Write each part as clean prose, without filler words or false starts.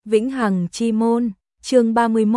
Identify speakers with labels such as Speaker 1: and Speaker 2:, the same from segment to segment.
Speaker 1: Vĩnh Hằng Chi Môn, chương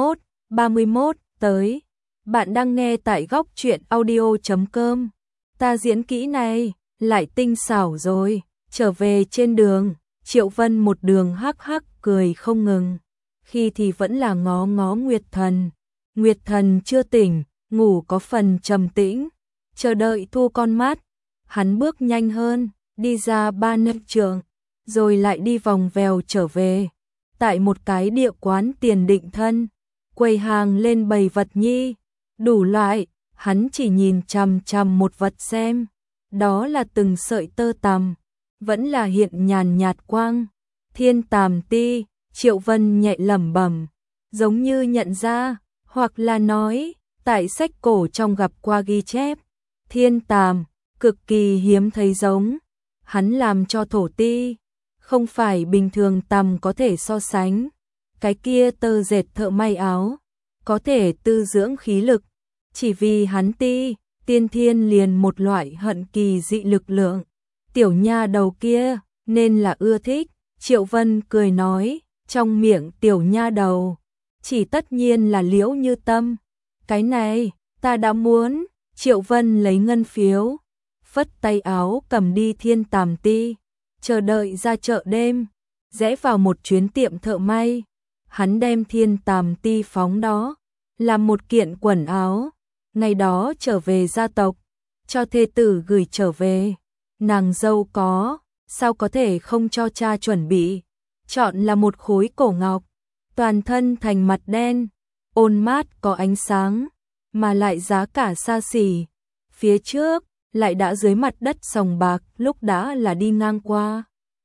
Speaker 1: 31 tới. Bạn đang nghe tại góc truyện audio.com. Ta diễn kỹ này, lại tinh xảo rồi. Trở về trên đường, Triệu Vân một đường hắc hắc cười không ngừng. Khi thì vẫn là ngó ngó Nguyệt Thần. Nguyệt Thần chưa tỉnh, ngủ có phần trầm tĩnh. Chờ đợi thu con mắt, hắn bước nhanh hơn, đi ra 3 nấc trường, rồi lại đi vòng vèo trở về. Tại một cái địa quán tiền định thân, quầy hàng lên bày vật nhi, đủ loại, hắn chỉ nhìn chằm chằm một vật xem, đó là từng sợi tơ tằm, vẫn là hiện nhàn nhạt quang, thiên tàm ti. Triệu Vân nhẹ lẩm bẩm, giống như nhận ra, hoặc là nói, tại sách cổ trong gặp qua ghi chép, thiên tàm, cực kỳ hiếm thấy giống, hắn làm cho thổ ti, không phải bình thường tằm có thể so sánh, cái kia tơ dệt thợ may áo, có thể tư dưỡng khí lực, chỉ vì hắn ti, tiên thiên liền một loại hận kỳ dị lực lượng, tiểu nha đầu kia, nên là ưa thích, Triệu Vân cười nói, trong miệng tiểu nha đầu, chỉ tất nhiên là Liễu Như Tâm, cái này, ta đã muốn, Triệu Vân lấy ngân phiếu, phất tay áo cầm đi thiên tàm ti, chờ đợi ra chợ đêm, rẽ vào một chuyến tiệm thợ may, hắn đem thiên tàm ti phóng đó, làm một kiện quần áo, ngày đó trở về gia tộc, cho thê tử gửi trở về, nàng dâu có, sao có thể không cho cha chuẩn bị, chọn là một khối cổ ngọc, toàn thân thành mặt đen, ôn mát có ánh sáng, mà lại giá cả xa xỉ, phía trước, lại đã dưới mặt đất sòng bạc lúc đã là đi ngang qua.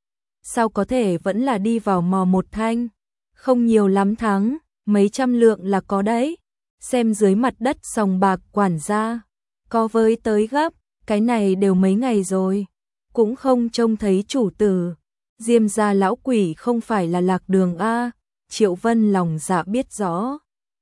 Speaker 1: Sao có thể vẫn là đi vào mò một thanh, không nhiều lắm thắng, mấy trăm lượng là có đấy, xem dưới mặt đất sòng bạc quản gia, có với tới gấp, cái này đều mấy ngày rồi, cũng không trông thấy chủ tử, Diêm gia lão quỷ không phải là lạc đường a, Triệu Vân lòng dạ biết rõ,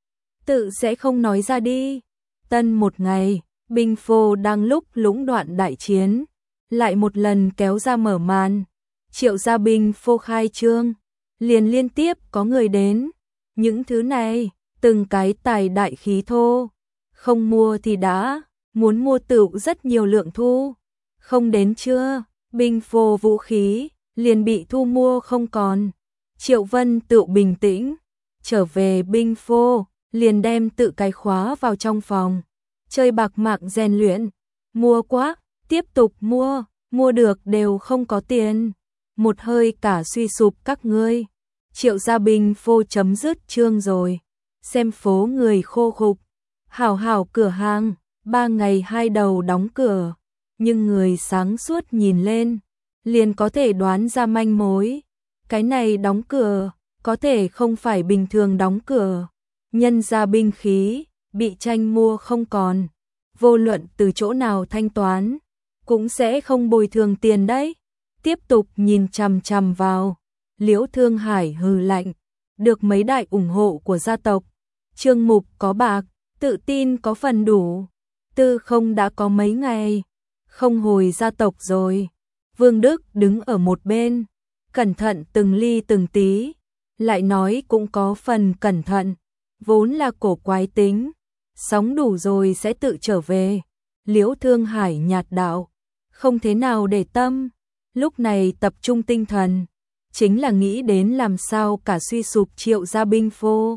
Speaker 1: tự sẽ không nói ra đi. Tân một ngày, binh phô đang lúc lũng đoạn đại chiến, lại một lần kéo ra mở màn, Triệu gia binh phô khai trương, liền liên tiếp có người đến, những thứ này, từng cái tài đại khí thô, không mua thì đã, muốn mua tựu rất nhiều lượng thu, không đến chưa, binh phô vũ khí, liền bị thu mua không còn, Triệu Vân tự bình tĩnh, trở về binh phô, liền đem tự cái khóa vào trong phòng, chơi bạc mạc rèn luyện, mua quá, tiếp tục mua được đều không có tiền, một hơi cả suy sụp các ngươi, Triệu gia binh phô chấm dứt chương rồi, xem phố người khô khục, hảo hảo cửa hàng, 3 ngày 2 đầu đóng cửa, nhưng người sáng suốt nhìn lên, liền có thể đoán ra manh mối, cái này đóng cửa, có thể không phải bình thường đóng cửa, nhân ra binh khí, bị tranh mua không còn, vô luận từ chỗ nào thanh toán, cũng sẽ không bồi thường tiền đấy, tiếp tục nhìn chằm chằm vào, Liễu Thương Hải hừ lạnh, được mấy đại ủng hộ của gia tộc, Trương Mục có bạc, tự tin có phần đủ, Tư Không đã có mấy ngày, không hồi gia tộc rồi, Vương Đức đứng ở một bên, cẩn thận từng ly từng tí, lại nói cũng có phần cẩn thận, vốn là cổ quái tính, sống đủ rồi sẽ tự trở về, Liễu Thương Hải nhạt đạo, không thế nào để tâm, lúc này tập trung tinh thần, chính là nghĩ đến làm sao cả suy sụp Triệu gia binh phô.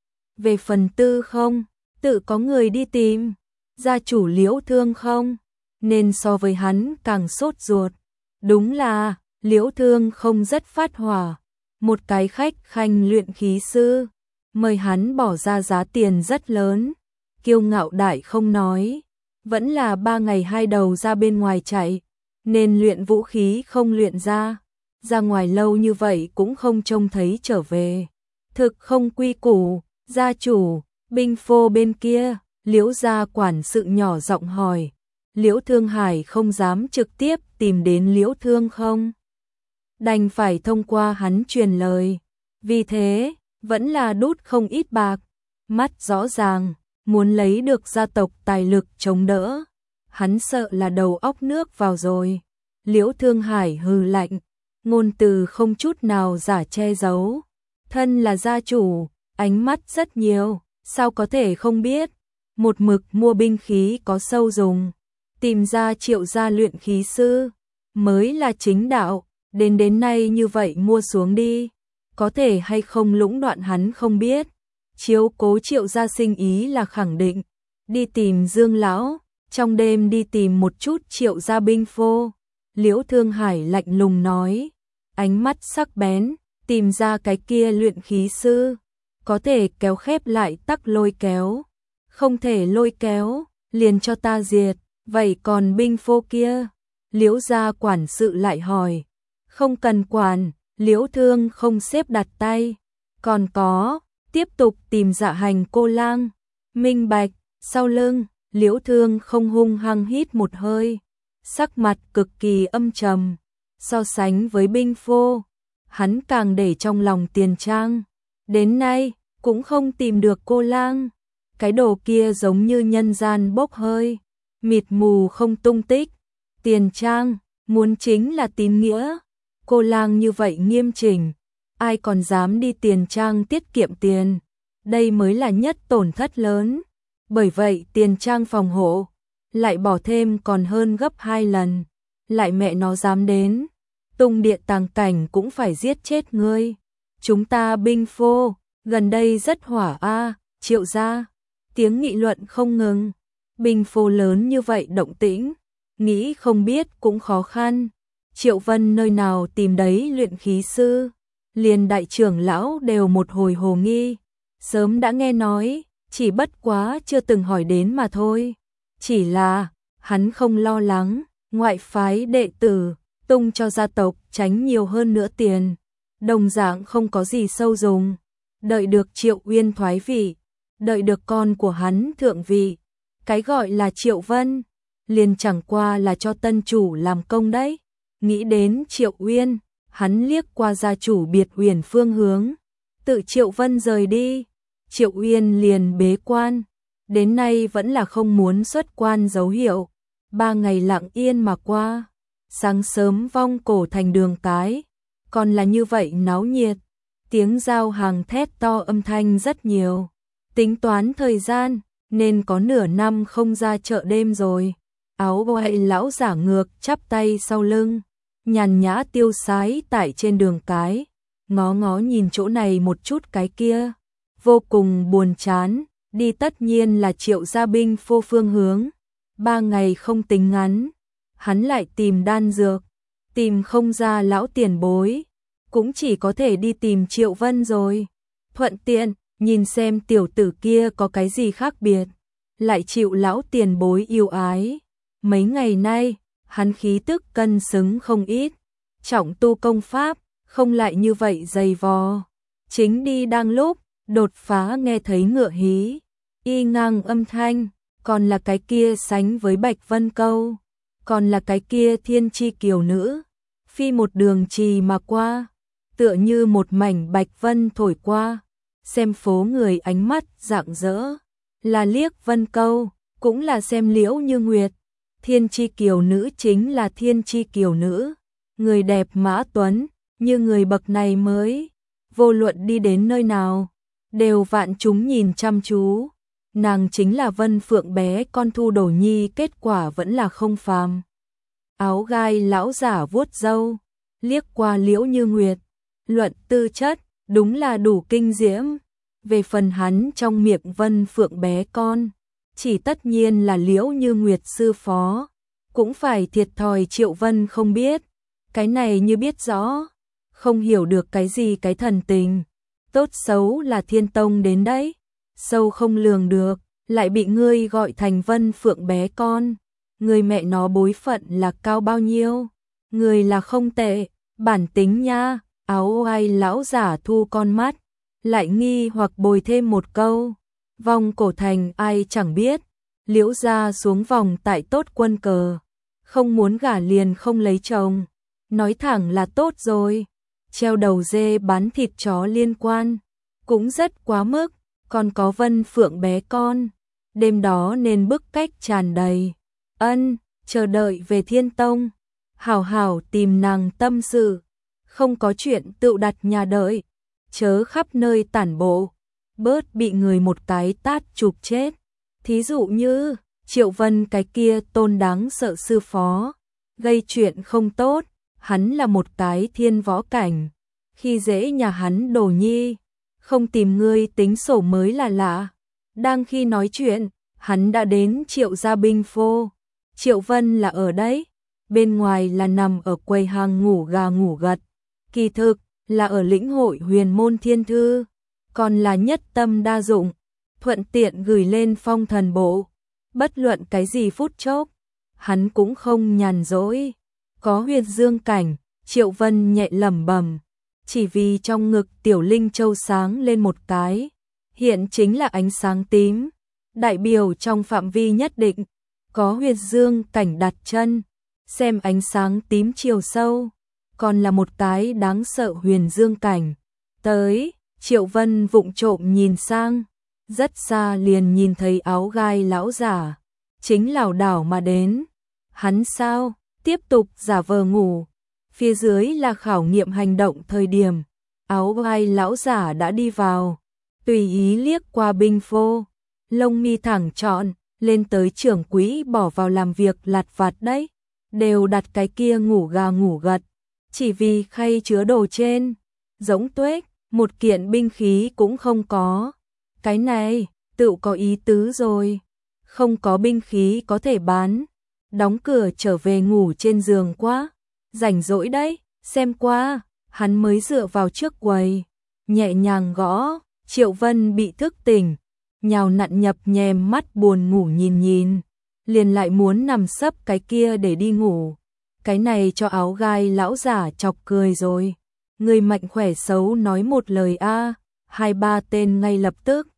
Speaker 1: Về phần Tư Không, tự có người đi tìm, gia chủ Liễu Thương không, nên so với hắn càng sốt ruột, đúng là Liễu Thương không rất phát hỏa, một cái khách khanh luyện khí sư, mời hắn bỏ ra giá tiền rất lớn, kiêu ngạo đại không nói, vẫn là 3 ngày 2 đầu ra bên ngoài chạy, nên luyện vũ khí không luyện ra ngoài lâu như vậy cũng không trông thấy trở về, thực không quy củ, gia chủ, binh phô bên kia, Liễu gia quản sự nhỏ giọng hỏi, Liễu Thương Hải không dám trực tiếp tìm đến Liễu Thương không, đành phải thông qua hắn truyền lời, vì thế, vẫn là đút không ít bạc, mắt rõ ràng, muốn lấy được gia tộc tài lực chống đỡ, hắn sợ là đầu óc nước vào rồi, Liễu Thương Hải hừ lạnh, ngôn từ không chút nào giả che giấu, thân là gia chủ, ánh mắt rất nhiều, sao có thể không biết, một mực mua binh khí có sâu dùng, tìm ra Triệu gia luyện khí sư, mới là chính đạo, đến nay như vậy mua xuống đi, có thể hay không lũng đoạn hắn không biết, chiếu cố Triệu gia sinh ý là khẳng định, đi tìm Dương lão, trong đêm đi tìm một chút Triệu gia binh phô, Liễu Thương Hải lạnh lùng nói, ánh mắt sắc bén, tìm ra cái kia luyện khí sư, có thể kéo khép lại tắc lôi kéo, không thể lôi kéo, liền cho ta diệt, vậy còn binh phô kia, Liễu gia quản sự lại hỏi, không cần quản, Liễu Thương không xếp đặt tay, còn có, tiếp tục tìm Dạ Hành cô lang, minh bạch, sau lưng, Liễu Thương không hung hăng hít một hơi, sắc mặt cực kỳ âm trầm, so sánh với binh phô, hắn càng để trong lòng Tiền Trang, đến nay, cũng không tìm được cô lang, cái đồ kia giống như nhân gian bốc hơi, mịt mù không tung tích, Tiền Trang, muốn chính là tín nghĩa, cô lang như vậy nghiêm chỉnh, ai còn dám đi Tiền Trang tiết kiệm tiền, đây mới là nhất tổn thất lớn, bởi vậy Tiền Trang phòng hộ, lại bỏ thêm còn hơn gấp 2 lần, lại mẹ nó dám đến, tung địa tàng cảnh cũng phải giết chết ngươi, chúng ta binh phô, gần đây rất hỏa a, Triệu gia, tiếng nghị luận không ngừng, binh phô lớn như vậy động tĩnh, nghĩ không biết cũng khó khăn, Triệu Vân nơi nào tìm đấy luyện khí sư, liền đại trưởng lão đều một hồi hồ nghi, sớm đã nghe nói, chỉ bất quá chưa từng hỏi đến mà thôi, chỉ là, hắn không lo lắng, ngoại phái đệ tử, tung cho gia tộc tránh nhiều hơn nữa tiền, đồng dạng không có gì sâu dùng, đợi được Triệu Uyên thoái vị, đợi được con của hắn thượng vị, cái gọi là Triệu Vân, liền chẳng qua là cho tân chủ làm công đấy, nghĩ đến Triệu Uyên, hắn liếc qua gia chủ Biệt Uyển phương hướng, tự Triệu Vân rời đi, Triệu Uyên liền bế quan, đến nay vẫn là không muốn xuất quan dấu hiệu, 3 ngày lặng yên mà qua, sáng sớm vong cổ thành đường cái, còn là như vậy náo nhiệt, tiếng giao hàng thét to âm thanh rất nhiều, tính toán thời gian, nên có nửa năm không ra chợ đêm rồi, áo boi lão giả ngược chắp tay sau lưng, nhàn nhã tiêu sái tại trên đường cái, ngó ngó nhìn chỗ này một chút cái kia, vô cùng buồn chán, đi tất nhiên là Triệu gia binh phô phương hướng, 3 ngày không tính ngắn, hắn lại tìm đan dược, tìm không ra lão tiền bối, cũng chỉ có thể đi tìm Triệu Vân rồi, thuận tiện, nhìn xem tiểu tử kia có cái gì khác biệt, lại chịu lão tiền bối yêu ái, mấy ngày nay, hắn khí tức cân xứng không ít, trọng tu công pháp, không lại như vậy dày vò, chính đi đang lúc, đột phá nghe thấy ngựa hí, y ngang âm thanh, còn là cái kia sánh với Bạch Vân Câu, còn là cái kia thiên chi kiều nữ, phi một đường trì mà qua, tựa như một mảnh bạch vân thổi qua, xem phố người ánh mắt rạng rỡ, là liếc Vân Câu, cũng là xem Liễu Như Nguyệt, thiên chi kiều nữ chính là thiên chi kiều nữ, người đẹp mã tuấn, như người bậc này mới, vô luận đi đến nơi nào, đều vạn chúng nhìn chăm chú. Nàng chính là Vân Phượng bé con Thu Đồ Nhi, kết quả vẫn là không phàm. Áo gai lão giả vuốt râu, liếc qua Liễu Như Nguyệt, luận tư chất, đúng là đủ kinh diễm. Về phần hắn trong miệng Vân Phượng bé con, chỉ tất nhiên là Liễu Như Nguyệt sư phó, cũng phải thiệt thòi Triệu Vân không biết, cái này như biết rõ, không hiểu được cái gì cái thần tình, tốt xấu là Thiên Tông đến đấy, sâu không lường được, lại bị ngươi gọi thành Vân Phượng bé con, người mẹ nó bối phận là cao bao nhiêu, người là không tệ, bản tính nha, áo oai lão giả thu con mắt, lại nghi hoặc bồi thêm một câu, vòng cổ thành ai chẳng biết, Liễu gia xuống vòng tại tốt quân cờ, không muốn gả liền không lấy chồng, nói thẳng là tốt rồi, treo đầu dê bán thịt chó liên quan, cũng rất quá mức, còn có Vân Phượng bé con, đêm đó nên bức cách tràn đầy, chờ đợi về Thiên Tông, hảo hảo tìm nàng tâm sự, không có chuyện tự đặt nhà đợi, chớ khắp nơi tản bộ, bớt bị người một cái tát chụp chết. Thí dụ như, Triệu Vân cái kia tôn đáng sợ sư phó, gây chuyện không tốt, hắn là một cái thiên võ cảnh, khi dễ nhà hắn Đồ Nhi, không tìm ngươi tính sổ mới là lạ. Đang khi nói chuyện, hắn đã đến Triệu gia binh phô. Triệu Vân là ở đấy, bên ngoài là nằm ở quầy hàng ngủ gà ngủ gật, kỳ thực là ở lĩnh hội huyền môn thiên thư, còn là nhất tâm đa dụng, thuận tiện gửi lên phong thần bộ. Bất luận cái gì phút chốc, hắn cũng không nhàn rỗi. Có huyền dương cảnh, Triệu Vân nhẹ lẩm bẩm, chỉ vì trong ngực tiểu linh châu sáng lên một cái, hiện chính là ánh sáng tím, đại biểu trong phạm vi nhất định. Có huyền dương cảnh đặt chân, xem ánh sáng tím chiều sâu, còn là một cái đáng sợ huyền dương cảnh. Tới, Triệu Vân vụng trộm nhìn sang, rất xa liền nhìn thấy áo gai lão giả, chính lảo đảo mà đến. Hắn sao, tiếp tục giả vờ ngủ. Phía dưới là khảo nghiệm hành động thời điểm, áo gai lão giả đã đi vào, tùy ý liếc qua binh phô, lông mi thẳng trọn, lên tới trưởng quỹ bỏ vào làm việc lặt vặt đấy, đều đặt cái kia ngủ gà ngủ gật, chỉ vì khay chứa đồ trên, giống tuếch, một kiện binh khí cũng không có. Cái này, tự có ý tứ rồi, không có binh khí có thể bán, đóng cửa trở về ngủ trên giường quá, rảnh rỗi đấy, xem qua, hắn mới dựa vào trước quầy, nhẹ nhàng gõ, Triệu Vân bị thức tỉnh, nhào nặn nhập nhèm mắt buồn ngủ nhìn, liền lại muốn nằm sấp cái kia để đi ngủ. Cái này cho áo gai lão giả chọc cười rồi. Người mạnh khỏe xấu nói một lời a, hai ba tên ngay lập tức.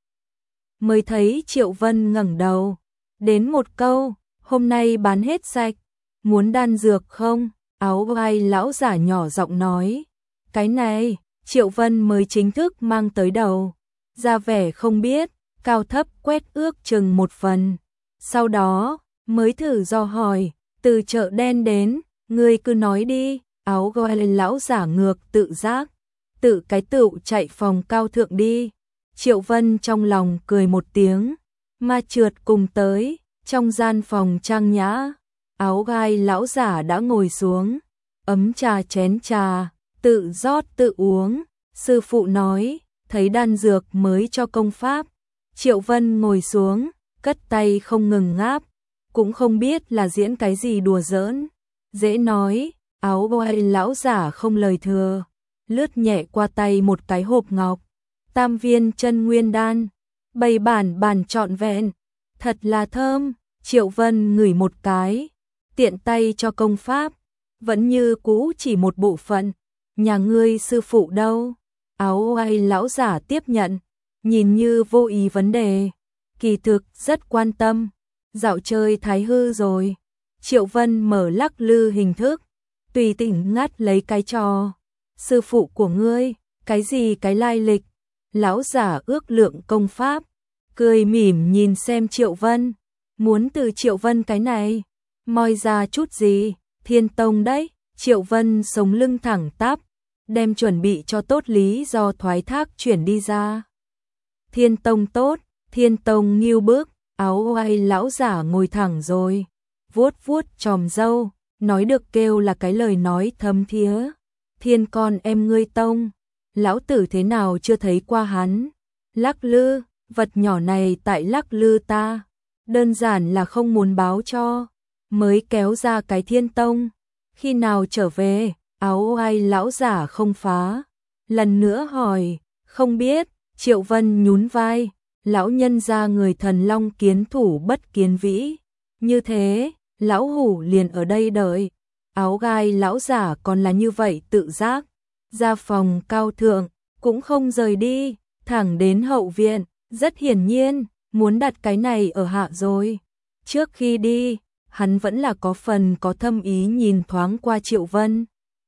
Speaker 1: Mới thấy Triệu Vân ngẩng đầu, đến một câu, hôm nay bán hết sạch, muốn đan dược không? Áo gai lão giả nhỏ giọng nói, cái này, Triệu Vân mới chính thức mang tới đầu, ra vẻ không biết, cao thấp quét ước chừng một phần, sau đó, mới thử do hỏi, từ chợ đen đến, ngươi cứ nói đi. Áo gai lão giả ngược tự giác, tự cái tựu chạy phòng cao thượng đi. Triệu Vân trong lòng cười một tiếng, ma trượt cùng tới, trong gian phòng trang nhã, áo gai lão giả đã ngồi xuống, ấm trà chén trà, tự rót tự uống, sư phụ nói, thấy đan dược mới cho công pháp. Triệu Vân ngồi xuống, cất tay không ngừng ngáp, cũng không biết là diễn cái gì đùa giỡn, dễ nói. Áo gai lão giả không lời thừa, lướt nhẹ qua tay một cái hộp ngọc, tam viên chân nguyên đan, bày bản trọn vẹn, thật là thơm. Triệu Vân ngửi một cái, tiện tay cho công pháp, vẫn như cũ chỉ một bộ phận, nhà ngươi sư phụ đâu? Áo gai lão giả tiếp nhận, nhìn như vô ý vấn đề, kỳ thực rất quan tâm, dạo chơi thái hư rồi. Triệu Vân mở lắc lư hình thức, tùy tiện ngắt lấy cái trò, sư phụ của ngươi, cái gì cái lai lịch? Lão giả ước lượng công pháp, cười mỉm nhìn xem Triệu Vân, muốn từ Triệu Vân cái này, moi ra chút gì, Thiên Tông đấy. Triệu Vân sống lưng thẳng tắp, đem chuẩn bị cho tốt lý do thoái thác chuyển đi ra. Thiên Tông tốt, Thiên Tông nghiêu bước, áo gai lão giả ngồi thẳng rồi, vuốt vuốt chòm râu, nói được kêu là cái lời nói thâm thía. Thiên con em ngươi tông, lão tử thế nào chưa thấy qua hắn. Lắc lư, vật nhỏ này tại lắc lư ta, đơn giản là không muốn báo cho, mới kéo ra cái Thiên Tông. Khi nào trở về? Áo gai lão giả không phá, lần nữa hỏi, không biết. Triệu Vân nhún vai, lão nhân ra người thần long kiến thủ bất kiến vĩ, như thế lão hủ liền ở đây đợi. Áo gai lão giả còn là như vậy tự giác, ra phòng cao thượng, cũng không rời đi, thẳng đến hậu viện, rất hiển nhiên, muốn đặt cái này ở hạ rồi. Trước khi đi, hắn vẫn là có phần có thâm ý nhìn thoáng qua Triệu Vân.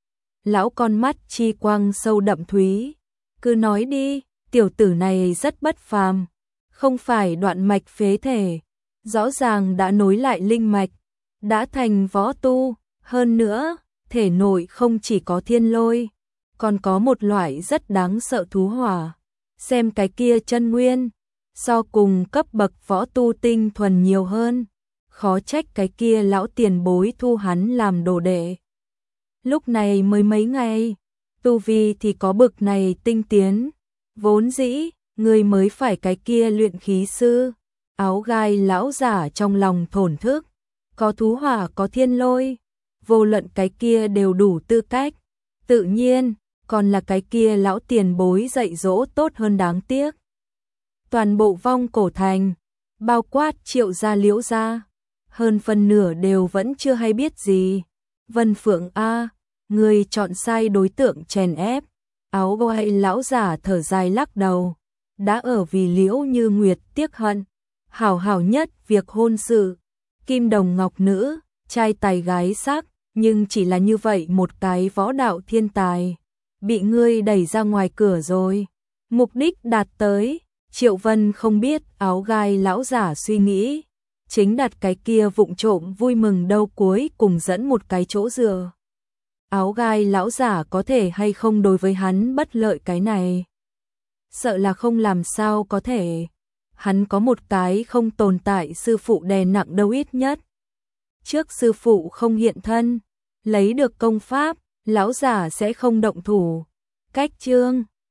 Speaker 1: Lão con mắt chi quang sâu đậm thúy, cứ nói đi, tiểu tử này rất bất phàm, không phải đoạn mạch phế thể, rõ ràng đã nối lại linh mạch, đã thành võ tu, hơn nữa, thể nội không chỉ có thiên lôi, còn có một loại rất đáng sợ thú hỏa. Xem cái kia chân nguyên, so cùng cấp bậc võ tu tinh thuần nhiều hơn. Khó trách cái kia lão tiền bối thu hắn làm đồ đệ. Lúc này mới mấy ngày, tu vi thì có bực này tinh tiến. Vốn dĩ, người mới phải cái kia luyện khí sư. Áo gai lão giả trong lòng thổn thức. Có thú hỏa có thiên lôi. Vô luận cái kia đều đủ tư cách. Tự nhiên, còn là cái kia lão tiền bối dạy dỗ tốt hơn đáng tiếc. Toàn bộ vong cổ thành, bao quát Triệu gia Liễu gia, hơn phần nửa đều vẫn chưa hay biết gì. Vân Phượng a, người chọn sai đối tượng chèn ép. Áo gai lão giả thở dài lắc đầu, đã ở vì Liễu Như Nguyệt tiếc hận. Hảo hảo nhất việc hôn sự, kim đồng ngọc nữ, trai tài gái sắc, nhưng chỉ là như vậy một cái võ đạo thiên tài, bị ngươi đẩy ra ngoài cửa rồi. Mục đích đạt tới, Triệu Vân không biết áo gai lão giả suy nghĩ, chính đặt cái kia vụng trộm vui mừng đâu cuối cùng dẫn một cái chỗ dựa. Áo gai lão giả có thể hay không đối với hắn bất lợi cái này? Sợ là không làm sao có thể. Hắn có một cái không tồn tại sư phụ đè nặng đâu ít nhất. Trước sư phụ không hiện thân, lấy được công pháp, lão giả sẽ không động thủ. Cách chương